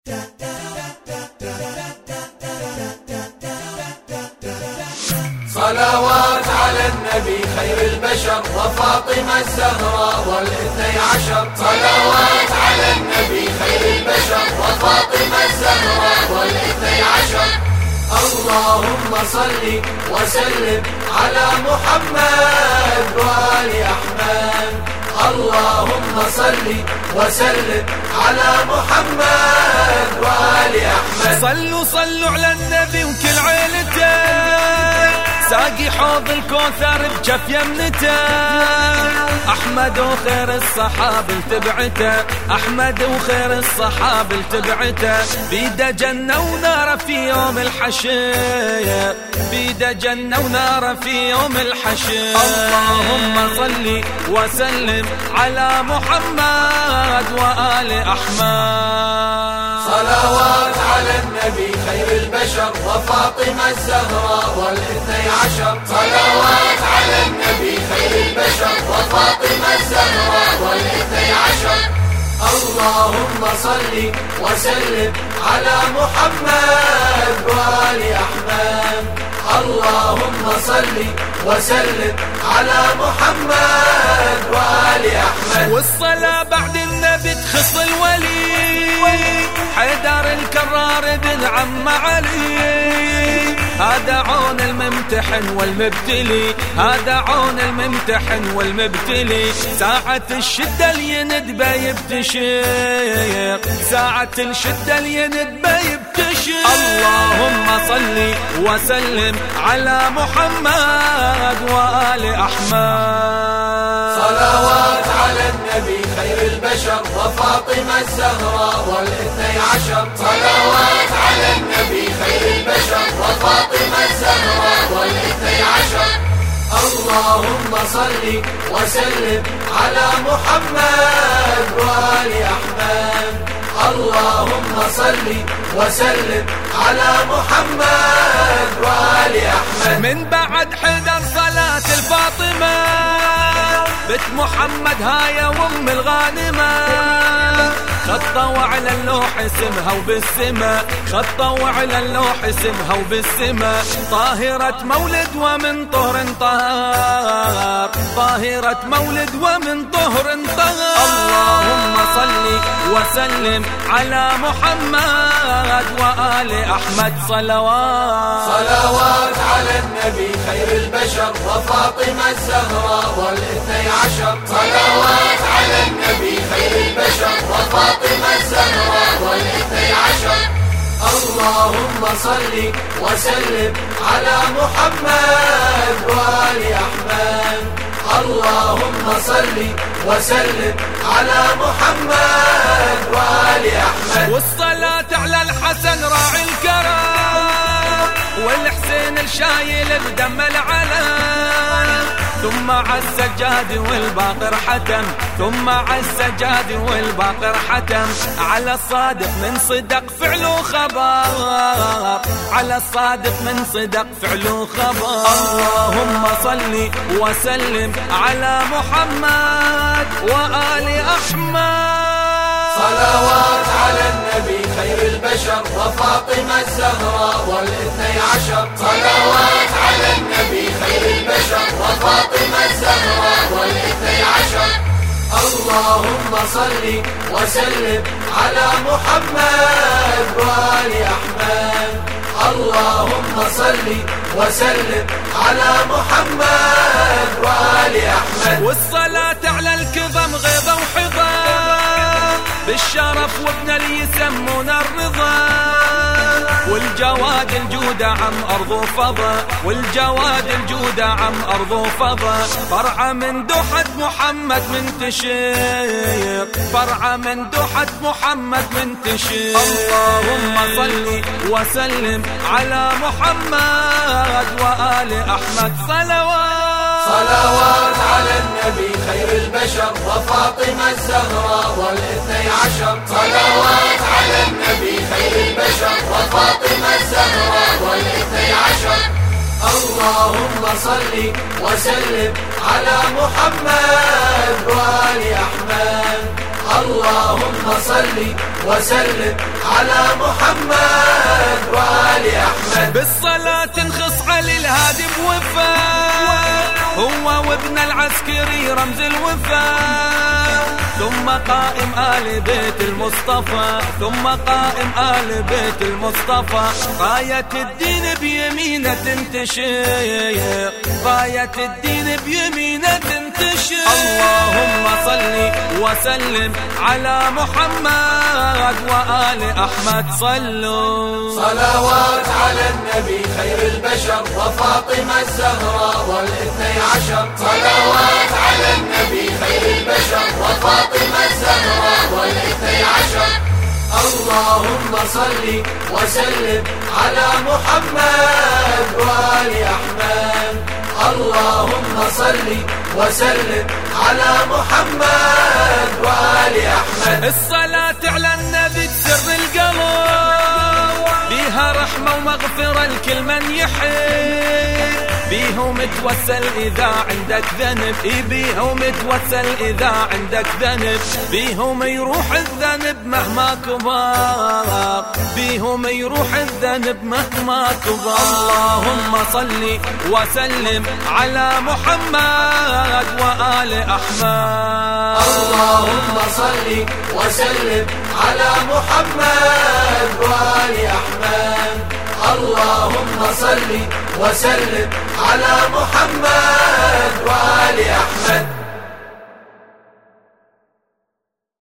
صلوات على النبي خير البشر وفاطمة الزهراء والاثني عشر. صلوات على النبي خير البشر وفاطمة الزهراء والاثني عشر. اللهم صل وسلم على محمد وآل أحمد. اللهم صل وسلم على محمد وآل أحمد. صلوا على النبي وكل عيلته، ساقي حوض الكوثر بجف يمنته. أحمد وخير الصحاب لتبعته، أحمد وخير الصحاب لتبعته. بيده جنة ونار في يوم الحشر، بيده جنة ونار في يوم الحشر. اللهم صل وسلم على محمد وآل أحمد. صلوات على النبي خير البشر وفاطمة الزهراء والاثني عشر. صلوات على النبي خير البشر وفاطمة الزهراء والاثني عشر. اللهم صل وسلم على محمد وآل أحمد. اللهم صل وسلم على محمد وآل أحمد. والصلاة بعد النبي تخص الولي حيدر الكرار بن عم علي. هذا عون الممتحن والمبتلي، هذا عون الممتحن والمبتلي. ساعة الشدة اليند بيبتشر، ساعة الشدة اليند بيبتشر. اللهم صل وسلم على محمد وآل أحمد. صلوات على النبي خير البشر وفاطمة الزهراء والاثني عشر. صلوات على النبي خير البشر وفاطمة الزهراء والاثني عشر. اللهم صل وسلم على محمد وآل أحمد. اللهم صل وسلم على محمد وآل أحمد. من بعد حدر صلاة الفاطمة بنت محمد هاي وام الغانمة. خطوا على اللوح اسمها وبالسما، خطوا على اللوح اسمها وبالسما. طاهرة مولد ومن طهر طهر، طاهرة مولد ومن طهر طهر. اللهم صل وسلم على محمد وآل أحمد. صلوات صلوات على النبي خير البشر وفاطمة الزهراء والاثني عشر. صلوات على النبي خير البشر وفاطمة الزهراء والاثني عشر. اللهم صل وسلم على محمد وآل أحمد. اللهم صل وسلم على محمد وآل أحمد. والصلاة على الحسن راعي الكرم، والحسين الشايل بدم العلم. ثم عالسجاد والباقر حتم، ثم عالسجاد والباقر حتم. على الصادق من صدق فعله خبر، على الصادق من صدق فعله خبر. اللهم صل وسلم على محمد وآل أحمد. صلوات على النبي خير البشر وفاطمة الزهراء والاثني عشر. صلوات على النبي خير البشر وفاطمة الزهراء والاثني عشر. اللهم صل وسلم على محمد وآل أحمد. اللهم صل وسلم على محمد وآل أحمد. والصلاة على الكظم غيظة وحظى بالشرف وابن اللي يسمون الرضا. والجواد الجود عم أرض فضا، والجواد الجود عم أرض فضا. فرع من دوحة محمد منتشر، فرع من دوحة محمد منتشر. اللهم صل وسلم على محمد وآل أحمد. صلوات صلوات على النبي خير البشر وفاطمة الزهراء والاثني عشر. صلوات على النبي خير البشر وفاطمة الزهراء والاثني عشر. اللهم صل وسلم على محمد وآل أحمد. اللهم صل وسلم على محمد وآل أحمد. بالصلاة نخص علي الهادي بوفاء، هو وابن العسكري رمز الوفاء، ثم قائم آل بيت المصطفى، ثم قائم آل بيت المصطفى. راية الدين بيمينه تنتشر، راية الدين بيمينه تنتشر. اللهم صل وسلم على محمد وآل أحمد. صلوا صلوات على النبي خير البشر وفاطمة الزهراء والاثني عشر. صلوات على النبي خير البشر وفاطمة الزهراء والاثني عشر. اللهم صل وسلم على محمد وآل أحمد. اللهم صل وسلم على محمد وآل أحمد. الصلاة على النبي تسر القلب، بيها رحمة ومغفرة لكل من يحب، بيهم متوسل إذا عندك ذنب، بيهم متوسل إذا عندك ذنب، بيهم يروح الذنب مهما كبر، بيهم يروح الذنب مهما كبر. اللهم صل وسلم على محمد وآل أحمد. اللهم صل وسلم على محمد وآل أحمد. اللهم صل وسلم على محمد وآل أحمد.